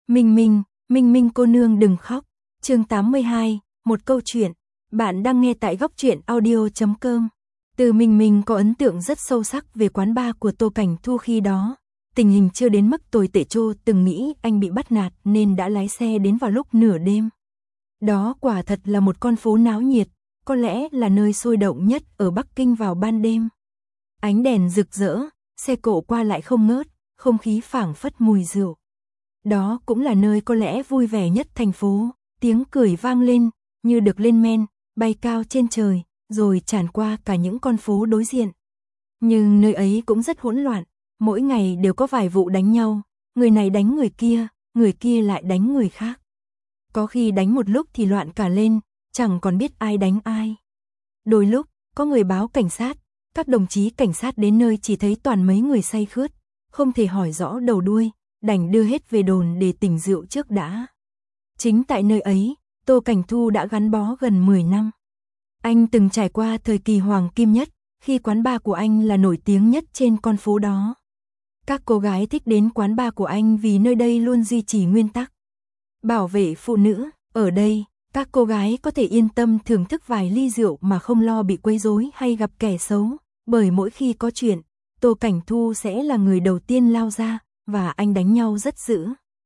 Minh Minh cô nương đừng khóc. Chương 82, một câu chuyện. Bạn đang nghe tại góc truyện audio.com. Từ Minh có ấn tượng rất sâu sắc về quán bar của Tô Cảnh Thu khi đó. Tình hình chưa đến mức tồi tệ trô từng nghĩ anh bị bắt nạt nên đã lái xe đến vào lúc nửa đêm. Đó quả thật là một con phố náo nhiệt, có lẽ là nơi sôi động nhất ở Bắc Kinh vào ban đêm. Ánh đèn rực rỡ, xe cộ qua lại không ngớt, không khí phảng phất mùi rượu. Đó cũng là nơi có lẽ vui vẻ nhất thành phố, tiếng cười vang lên, như được lên men, bay cao trên trời, rồi tràn qua cả những con phố đối diện. Nhưng nơi ấy cũng rất hỗn loạn, mỗi ngày đều có vài vụ đánh nhau, người này đánh người kia lại đánh người khác. Có khi đánh một lúc thì loạn cả lên, chẳng còn biết ai đánh ai. Đôi lúc, có người báo cảnh sát, các đồng chí cảnh sát đến nơi chỉ thấy toàn mấy người say khướt, không thể hỏi rõ đầu đuôi, đành đưa hết về đồn để tỉnh rượu trước đã. Chính tại nơi ấy, Tô Cảnh Thu đã gắn bó gần 10 năm. Anh từng trải qua thời kỳ hoàng kim nhất, khi quán bar của anh là nổi tiếng nhất trên con phố đó. Các cô gái thích đến quán bar của anh vì nơi đây luôn duy trì nguyên tắc bảo vệ phụ nữ. Ở đây, các cô gái có thể yên tâm thưởng thức vài ly rượu mà không lo bị quấy rối hay gặp kẻ xấu, bởi mỗi khi có chuyện, Tô Cảnh Thu sẽ là người đầu tiên lao ra, và anh đánh nhau rất dữ.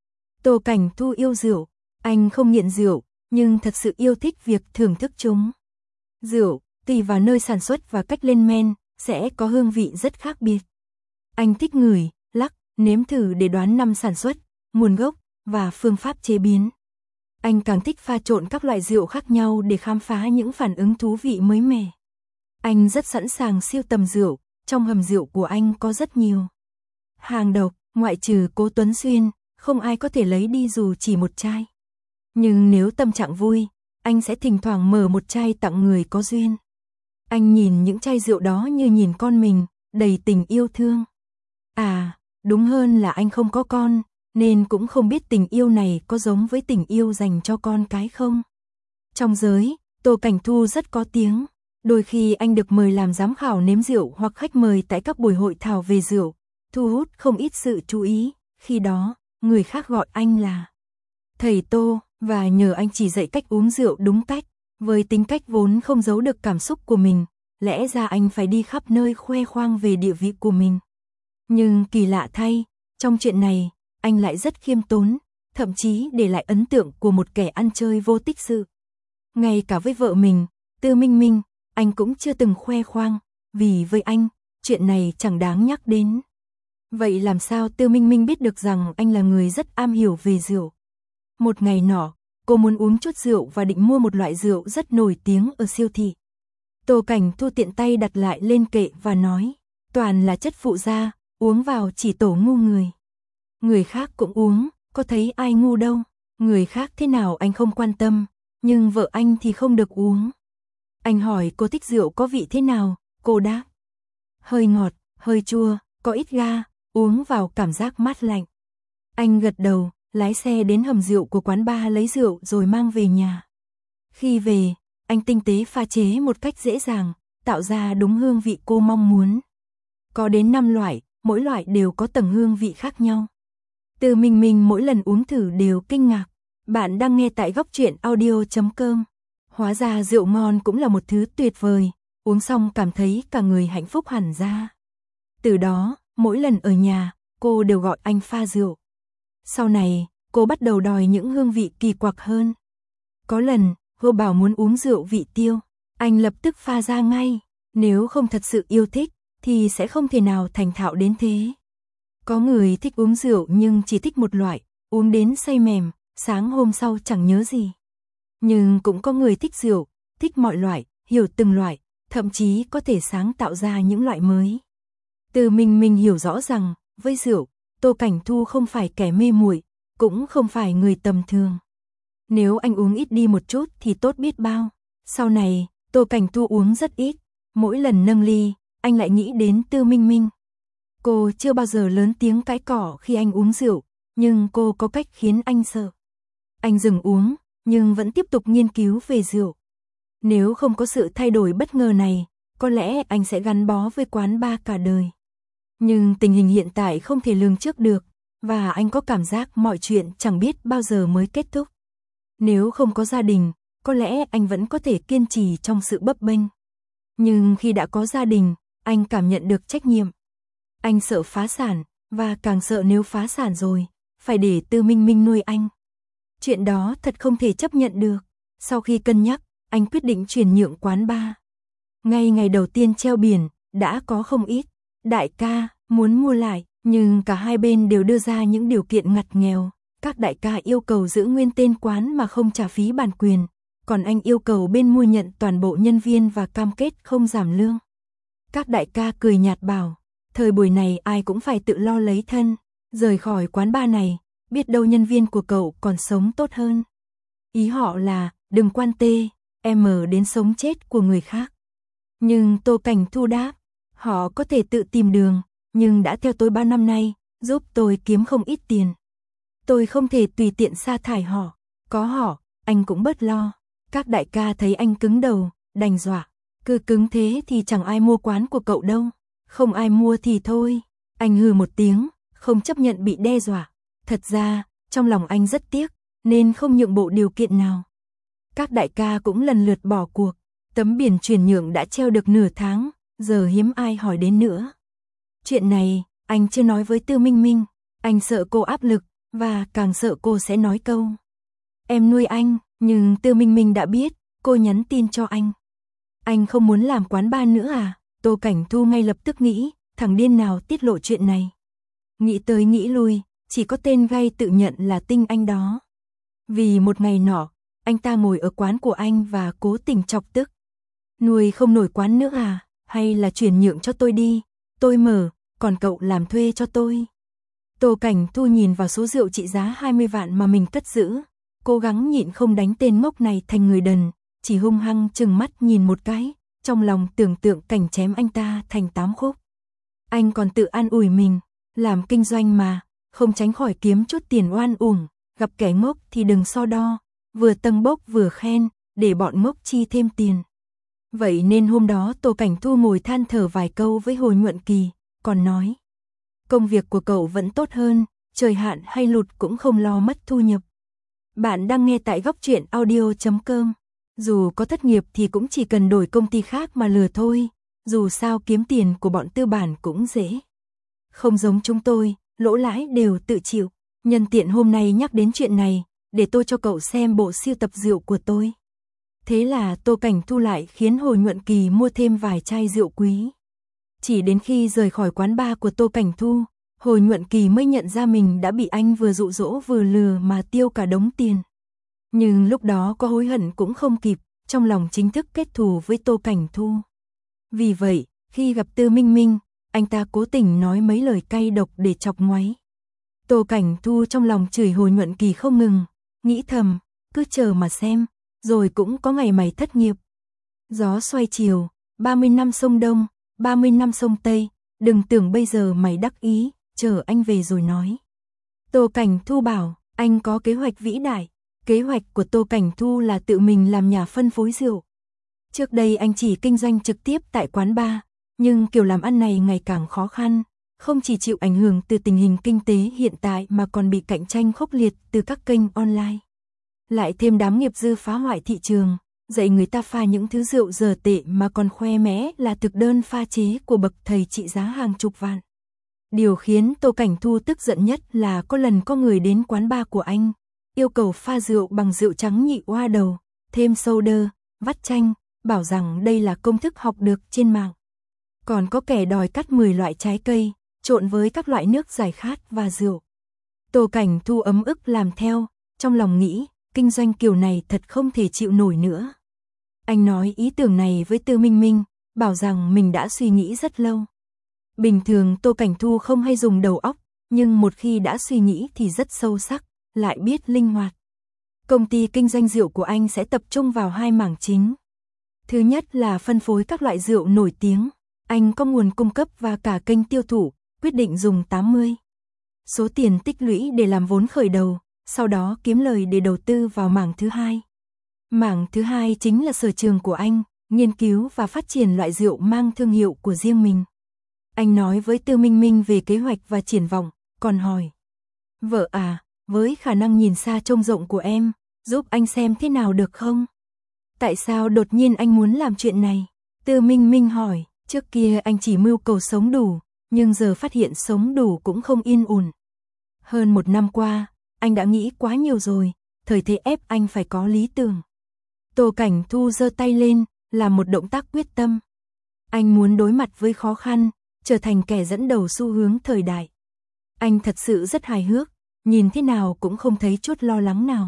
Tô Cảnh Thu yêu rượu, anh không nghiện rượu, nhưng thật sự yêu thích việc thưởng thức chúng. Rượu, tùy vào nơi sản xuất và cách lên men, sẽ có hương vị rất khác biệt. Anh thích ngửi, lắc, nếm thử để đoán năm sản xuất, nguồn gốc và phương pháp chế biến. Anh càng thích pha trộn các loại rượu khác nhau để khám phá những phản ứng thú vị mới mẻ. Anh rất sẵn sàng sưu tầm rượu, trong hầm rượu của anh có rất nhiều hàng độc, ngoại trừ Cố Tuấn Xuyên, không ai có thể lấy đi dù chỉ một chai. Nhưng nếu tâm trạng vui, anh sẽ thỉnh thoảng mở một chai tặng người có duyên. Anh nhìn những chai rượu đó như nhìn con mình, đầy tình yêu thương. À, đúng hơn là anh không có con, nên cũng không biết tình yêu này có giống với tình yêu dành cho con cái không. Trong giới, Tô Cảnh Thu rất có tiếng. Đôi khi anh được mời làm giám khảo nếm rượu hoặc khách mời tại các buổi hội thảo về rượu, thu hút không ít sự chú ý. Khi đó, người khác gọi anh là thầy Tô, và nhờ anh chỉ dạy cách uống rượu đúng cách. Với tính cách vốn không giấu được cảm xúc của mình, lẽ ra anh phải đi khắp nơi khoe khoang về địa vị của mình. Nhưng kỳ lạ thay, trong chuyện này, anh lại rất khiêm tốn, thậm chí để lại ấn tượng của một kẻ ăn chơi vô tích sự. Ngay cả với vợ mình, Tư Minh, anh cũng chưa từng khoe khoang, vì với anh, chuyện này chẳng đáng nhắc đến. Vậy làm sao Tư Minh biết được rằng anh là người rất am hiểu về rượu? Một ngày nọ, cô muốn uống chút rượu và định mua một loại rượu rất nổi tiếng ở siêu thị. Tô Cảnh Thu tiện tay đặt lại lên kệ và nói, toàn là chất phụ gia, uống vào chỉ tổ ngu người. Người khác cũng uống, có thấy ai ngu đâu. Người khác thế nào anh không quan tâm, nhưng vợ anh thì không được uống. Anh hỏi cô thích rượu có vị thế nào, cô đáp, hơi ngọt, hơi chua, có ít ga, uống vào cảm giác mát lạnh. Anh gật đầu, lái xe đến hầm rượu của quán bar lấy rượu rồi mang về nhà. Khi về, anh tinh tế pha chế một cách dễ dàng, tạo ra đúng hương vị cô mong muốn. Có đến 5 loại, mỗi loại đều có tầng hương vị khác nhau. Từ mình mỗi lần uống thử đều kinh ngạc. Bạn đang nghe tại góc truyện audio.com. Hóa ra rượu ngon cũng là một thứ tuyệt vời, uống xong cảm thấy cả người hạnh phúc hẳn ra. Từ đó, mỗi lần ở nhà, cô đều gọi anh pha rượu. Sau này, cô bắt đầu đòi những hương vị kỳ quặc hơn. Có lần, cô bảo muốn uống rượu vị tiêu, anh lập tức pha ra ngay. Nếu không thật sự yêu thích, thì sẽ không thể nào thành thạo đến thế. Có người thích uống rượu nhưng chỉ thích một loại, uống đến say mềm, sáng hôm sau chẳng nhớ gì. Nhưng cũng có người thích rượu, thích mọi loại, hiểu từng loại, thậm chí có thể sáng tạo ra những loại mới. Từ mình hiểu rõ rằng, với rượu, Tô Cảnh Thu không phải kẻ mê muội, cũng không phải người tầm thường. Nếu anh uống ít đi một chút thì tốt biết bao. Sau này, Tô Cảnh Thu uống rất ít, mỗi lần nâng ly, anh lại nghĩ đến Tư Minh. Cô chưa bao giờ lớn tiếng cãi cọ khi anh uống rượu, nhưng cô có cách khiến anh sợ. Anh dừng uống, nhưng vẫn tiếp tục nghiên cứu về rượu. Nếu không có sự thay đổi bất ngờ này, có lẽ anh sẽ gắn bó với quán bar cả đời. Nhưng tình hình hiện tại không thể lường trước được, và anh có cảm giác mọi chuyện chẳng biết bao giờ mới kết thúc. Nếu không có gia đình, có lẽ anh vẫn có thể kiên trì trong sự bấp bênh. Nhưng khi đã có gia đình, anh cảm nhận được trách nhiệm. Anh sợ phá sản, và càng sợ nếu phá sản rồi, phải để Tư Minh Minh nuôi anh. Chuyện đó thật không thể chấp nhận được. Sau khi cân nhắc, anh quyết định chuyển nhượng quán bar. Ngay ngày đầu tiên treo biển, đã có không ít đại ca muốn mua lại, nhưng cả hai bên đều đưa ra những điều kiện ngặt nghèo. Các đại ca yêu cầu giữ nguyên tên quán mà không trả phí bản quyền, còn anh yêu cầu bên mua nhận toàn bộ nhân viên và cam kết không giảm lương. Các đại ca cười nhạt bảo, thời buổi này ai cũng phải tự lo lấy thân, rời khỏi quán bar này, biết đâu nhân viên của cậu còn sống tốt hơn. Ý họ là, đừng quan tê, em đến sống chết của người khác. Nhưng Tô Cảnh Thu đáp, họ có thể tự tìm đường, nhưng đã theo tôi 3 năm nay, giúp tôi kiếm không ít tiền. Tôi không thể tùy tiện sa thải họ, có họ, anh cũng bớt lo. Các đại ca thấy anh cứng đầu, đành dọa, cứ cứng thế thì chẳng ai mua quán của cậu đâu, không ai mua thì thôi. Anh hừ một tiếng, không chấp nhận bị đe dọa. Thật ra, trong lòng anh rất tiếc, nên không nhượng bộ điều kiện nào. Các đại ca cũng lần lượt bỏ cuộc, tấm biển chuyển nhượng đã treo được nửa tháng, giờ hiếm ai hỏi đến nữa. Chuyện này, anh chưa nói với Tư Minh Minh, anh sợ cô áp lực, và càng sợ cô sẽ nói câu em nuôi anh, nhưng Tư Minh Minh đã biết, cô nhắn tin cho anh. Anh không muốn làm quán bar nữa à? Tô Cảnh Thu ngay lập tức nghĩ, thằng điên nào tiết lộ chuyện này. Nghĩ tới nghĩ lui, chỉ có tên gay tự nhận là Tinh Anh đó. Vì một ngày nọ, anh ta ngồi ở quán của anh và cố tình chọc tức. Nuôi không nổi quán nữa à? Hay là chuyển nhượng cho tôi đi, tôi mở, còn cậu làm thuê cho tôi. Tô Cảnh Thu nhìn vào số rượu trị giá 20 vạn mà mình cất giữ, cố gắng nhịn không đánh tên ngốc này thành người đần, chỉ hung hăng chừng mắt nhìn một cái, trong lòng tưởng tượng cảnh chém anh ta thành 8 khúc. Anh còn tự an ủi mình, làm kinh doanh mà, không tránh khỏi kiếm chút tiền oan uổng, gặp kẻ ngốc thì đừng so đo, vừa tâng bốc vừa khen, để bọn ngốc chi thêm tiền. Vậy nên hôm đó Tô Cảnh Thu ngồi than thở vài câu với Hồ Nhuận Kỳ, còn nói, công việc của cậu vẫn tốt hơn, trời hạn hay lụt cũng không lo mất thu nhập. Bạn đang nghe tại góc truyện audio.com. Dù có thất nghiệp thì cũng chỉ cần đổi công ty khác mà lừa thôi, dù sao kiếm tiền của bọn tư bản cũng dễ. Không giống chúng tôi, lỗ lãi đều tự chịu. Nhân tiện hôm nay nhắc đến chuyện này, để tôi cho cậu xem bộ sưu tập rượu của tôi. Thế là Tô Cảnh Thu lại khiến Hồ Nhuận Kỳ mua thêm vài chai rượu quý. Chỉ đến khi rời khỏi quán bar của Tô Cảnh Thu, Hồ Nhuận Kỳ mới nhận ra mình đã bị anh vừa dụ dỗ vừa lừa mà tiêu cả đống tiền. Nhưng lúc đó có hối hận cũng không kịp, trong lòng chính thức kết thù với Tô Cảnh Thu. Vì vậy, khi gặp Tư Minh Minh, anh ta cố tình nói mấy lời cay độc để chọc ngoáy. Tô Cảnh Thu trong lòng chửi Hồ Nhuận Kỳ không ngừng, nghĩ thầm, cứ chờ mà xem, rồi cũng có ngày mày thất nghiệp. Gió xoay chiều, 30 năm sông Đông, 30 năm sông Tây, đừng tưởng bây giờ mày đắc ý, chờ anh về rồi nói. Tô Cảnh Thu bảo, anh có kế hoạch vĩ đại. Kế hoạch của Tô Cảnh Thu là tự mình làm nhà phân phối rượu. Trước đây anh chỉ kinh doanh trực tiếp tại quán bar, nhưng kiểu làm ăn này ngày càng khó khăn, không chỉ chịu ảnh hưởng từ tình hình kinh tế hiện tại mà còn bị cạnh tranh khốc liệt từ các kênh online. Lại thêm đám nghiệp dư phá hoại thị trường, dạy người ta pha những thứ rượu dở tệ mà còn khoe mẽ là thực đơn pha chế của bậc thầy trị giá hàng chục vạn. Điều khiến Tô Cảnh Thu tức giận nhất là có lần có người đến quán bar của anh, yêu cầu pha rượu bằng rượu trắng nhị oa đầu, thêm soda, vắt chanh, bảo rằng đây là công thức học được trên mạng. Còn có kẻ đòi cắt 10 loại trái cây, trộn với các loại nước giải khát và rượu. Tô Cảnh Thu ấm ức làm theo, trong lòng nghĩ, kinh doanh kiểu này thật không thể chịu nổi nữa. Anh nói ý tưởng này với Tư Minh Minh, bảo rằng mình đã suy nghĩ rất lâu. Bình thường Tô Cảnh Thu không hay dùng đầu óc, nhưng một khi đã suy nghĩ thì rất sâu sắc, lại biết linh hoạt. Công ty kinh doanh rượu của anh sẽ tập trung vào 2 mảng chính. Thứ nhất là phân phối các loại rượu nổi tiếng. Anh có nguồn cung cấp và cả kênh tiêu thụ, quyết định dùng 80 số tiền tích lũy để làm vốn khởi đầu, sau đó kiếm lời để đầu tư vào mảng thứ hai. Mảng thứ hai chính là sở trường của anh, nghiên cứu và phát triển loại rượu mang thương hiệu của riêng mình. Anh nói với Tư Minh Minh về kế hoạch và triển vọng, còn hỏi, Vợ à, với khả năng nhìn xa trông rộng của em, giúp anh xem thế nào được không? Tại sao đột nhiên anh muốn làm chuyện này? Tư Minh Minh hỏi, trước kia anh chỉ mưu cầu sống đủ, nhưng giờ phát hiện sống đủ cũng không yên ổn. Hơn 1 năm qua, anh đã nghĩ quá nhiều rồi, thời thế ép anh phải có lý tưởng. Tô Cảnh Thu giơ tay lên, làm một động tác quyết tâm. Anh muốn đối mặt với khó khăn, trở thành kẻ dẫn đầu xu hướng thời đại. Anh thật sự rất hài hước, nhìn thế nào cũng không thấy chút lo lắng nào.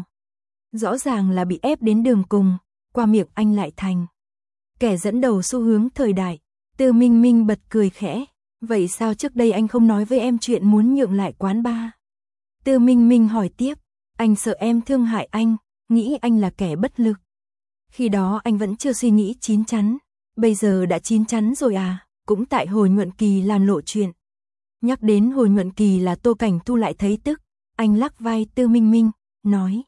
Rõ ràng là bị ép đến đường cùng, qua miệng anh lại thành kẻ dẫn đầu xu hướng thời đại. Tư Minh Minh bật cười khẽ, vậy sao trước đây anh không nói với em chuyện muốn nhượng lại quán bar? Tư Minh Minh hỏi tiếp, anh sợ em thương hại anh, nghĩ anh là kẻ bất lực. Khi đó anh vẫn chưa suy nghĩ chín chắn, bây giờ đã chín chắn rồi à, cũng tại hồi Nhuận Kỳ làm lộ chuyện. Nhắc đến hồi Nhuận Kỳ là Tô Cảnh Thu lại thấy tức, anh lắc vai Tư Minh Minh, nói,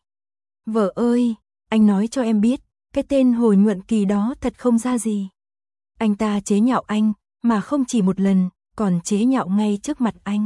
vợ ơi, anh nói cho em biết, cái tên hồi Nhuận Kỳ đó thật không ra gì. Anh ta chế nhạo anh, mà không chỉ một lần, còn chế nhạo ngay trước mặt anh.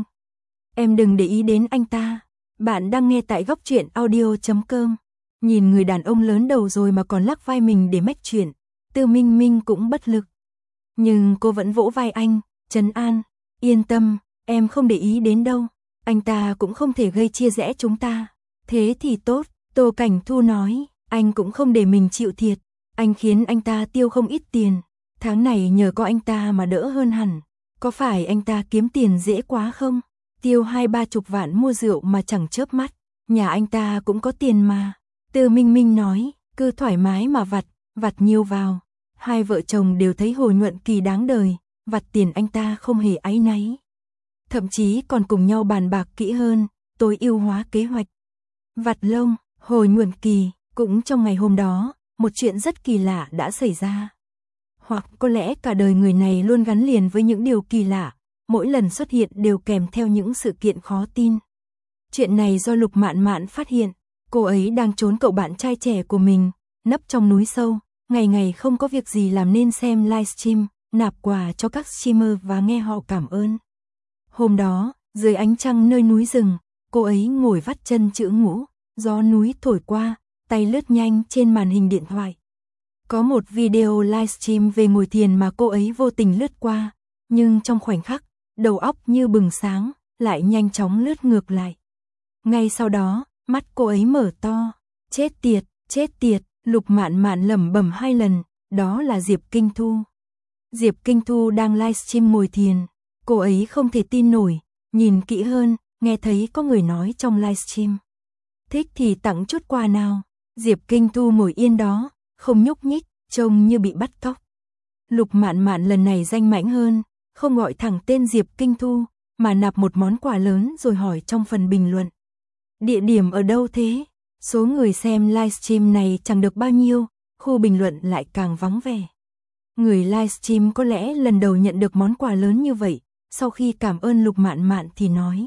Em đừng để ý đến anh ta. Bạn đang nghe tại góc truyện audio.com. Nhìn người đàn ông lớn đầu rồi mà còn lắc vai mình để mách chuyện, Tư Minh Minh cũng bất lực. Nhưng cô vẫn vỗ vai anh, trấn an, yên tâm, em không để ý đến đâu. Anh ta cũng không thể gây chia rẽ chúng ta. Thế thì tốt, Tô Cảnh Thu nói, anh cũng không để mình chịu thiệt. Anh khiến anh ta tiêu không ít tiền. Tháng này nhờ có anh ta mà đỡ hơn hẳn. Có phải anh ta kiếm tiền dễ quá không? Tiêu 20-30 vạn mua rượu mà chẳng chớp mắt. Nhà anh ta cũng có tiền mà. Tư Minh Minh nói, cứ thoải mái mà vặt nhiều vào. Hai vợ chồng đều thấy Hồ Nhuận Kỳ đáng đời, vặt tiền anh ta không hề áy náy. Thậm chí còn cùng nhau bàn bạc kỹ hơn, tối ưu hóa kế hoạch. Vặt lông, Hồ Nhuận Kỳ, cũng trong ngày hôm đó, một chuyện rất kỳ lạ đã xảy ra. Hoặc có lẽ cả đời người này luôn gắn liền với những điều kỳ lạ, mỗi lần xuất hiện đều kèm theo những sự kiện khó tin. Chuyện này do Lục Mạn Mạn phát hiện, cô ấy đang trốn cậu bạn trai trẻ của mình, nấp trong núi sâu, ngày ngày không có việc gì làm nên xem livestream, nạp quà cho các streamer và nghe họ cảm ơn. Hôm đó, dưới ánh trăng nơi núi rừng, cô ấy ngồi vắt chân chữ ngũ, gió núi thổi qua, tay lướt nhanh trên màn hình điện thoại. Có một video livestream về ngồi thiền mà cô ấy vô tình lướt qua, nhưng trong khoảnh khắc, đầu óc như bừng sáng, lại nhanh chóng lướt ngược lại. Ngay sau đó, mắt cô ấy mở to, chết tiệt, Lục Mạn Mạn lẩm bẩm 2 lần, đó là Diệp Kinh Thu. Diệp Kinh Thu đang livestream ngồi thiền, cô ấy không thể tin nổi, nhìn kỹ hơn, nghe thấy có người nói trong livestream. Thích thì tặng chút quà nào. Diệp Kinh Thu ngồi yên đó, không nhúc nhích, trông như bị bắt cóc. Lục Mạn Mạn lần này danh mãnh hơn, không gọi thẳng tên Diệp Kinh Thu, mà nạp một món quà lớn rồi hỏi trong phần bình luận. Địa điểm ở đâu thế? Số người xem livestream này chẳng được bao nhiêu, khu bình luận lại càng vắng vẻ. Người livestream có lẽ lần đầu nhận được món quà lớn như vậy, sau khi cảm ơn Lục Mạn Mạn thì nói.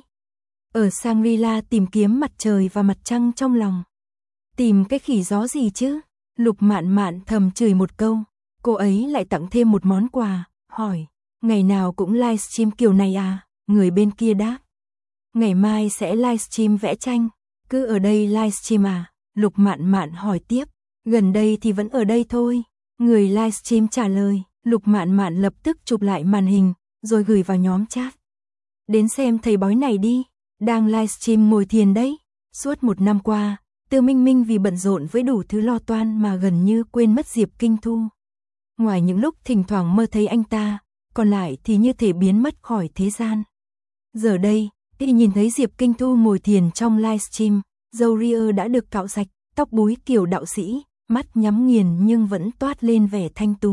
Ở Shangri-La tìm kiếm mặt trời và mặt trăng trong lòng. Tìm cái khỉ gió gì chứ? Lục Mạn Mạn thầm chửi một câu, cô ấy lại tặng thêm một món quà, hỏi, ngày nào cũng livestream kiểu này à? Người bên kia đáp, ngày mai sẽ livestream vẽ tranh, cứ ở đây livestream à? Lục Mạn Mạn hỏi tiếp, gần đây thì vẫn ở đây thôi. Người livestream trả lời, Lục Mạn Mạn lập tức chụp lại màn hình, rồi gửi vào nhóm chat. Đến xem thầy bói này đi, đang livestream ngồi thiền đấy. Suốt 1 năm qua, Tư Minh Minh vì bận rộn với đủ thứ lo toan mà gần như quên mất Diệp Kinh Thu. Ngoài những lúc thỉnh thoảng mơ thấy anh ta, còn lại thì như thể biến mất khỏi thế gian. Giờ đây, khi nhìn thấy Diệp Kinh Thu ngồi thiền trong livestream, râu ria đã được cạo sạch, tóc búi kiểu đạo sĩ, mắt nhắm nghiền nhưng vẫn toát lên vẻ thanh tú.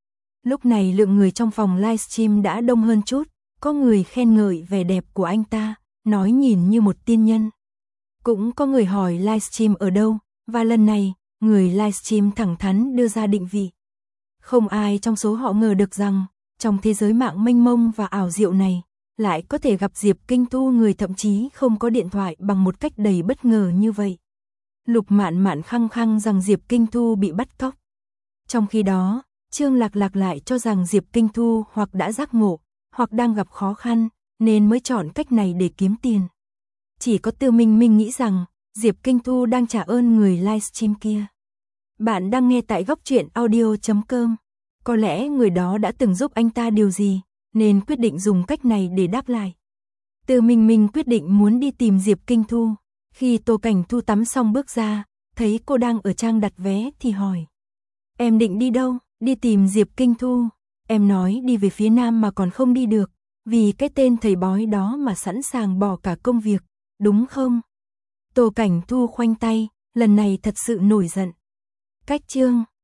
Lúc này lượng người trong phòng livestream đã đông hơn chút, có người khen ngợi vẻ đẹp của anh ta, nói nhìn như một tiên nhân. Cũng có người hỏi livestream ở đâu, và lần này, người livestream thẳng thắn đưa ra định vị. Không ai trong số họ ngờ được rằng, trong thế giới mạng mênh mông và ảo diệu này, lại có thể gặp Diệp Kinh Thu, người thậm chí không có điện thoại, bằng một cách đầy bất ngờ như vậy. Lục Mạn Mạn khăng khăng rằng Diệp Kinh Thu bị bắt cóc. Trong khi đó, Trương Lạc Lạc lại cho rằng Diệp Kinh Thu hoặc đã giác ngộ, hoặc đang gặp khó khăn, nên mới chọn cách này để kiếm tiền. Chỉ có Từ Minh Minh nghĩ rằng, Diệp Kinh Thu đang trả ơn người livestream kia. Bạn đang nghe tại góc truyện audio.com. Có lẽ người đó đã từng giúp anh ta điều gì, nên quyết định dùng cách này để đáp lại. Từ Minh Minh quyết định muốn đi tìm Diệp Kinh Thu. Khi Tô Cảnh Thu tắm xong bước ra, thấy cô đang ở trang đặt vé thì hỏi. Em định đi đâu? Đi tìm Diệp Kinh Thu. Em nói đi về phía Nam mà còn không đi được, vì cái tên thầy bói đó mà sẵn sàng bỏ cả công việc, đúng không? Tô Cảnh Thu khoanh tay, lần này thật sự nổi giận. Cách chương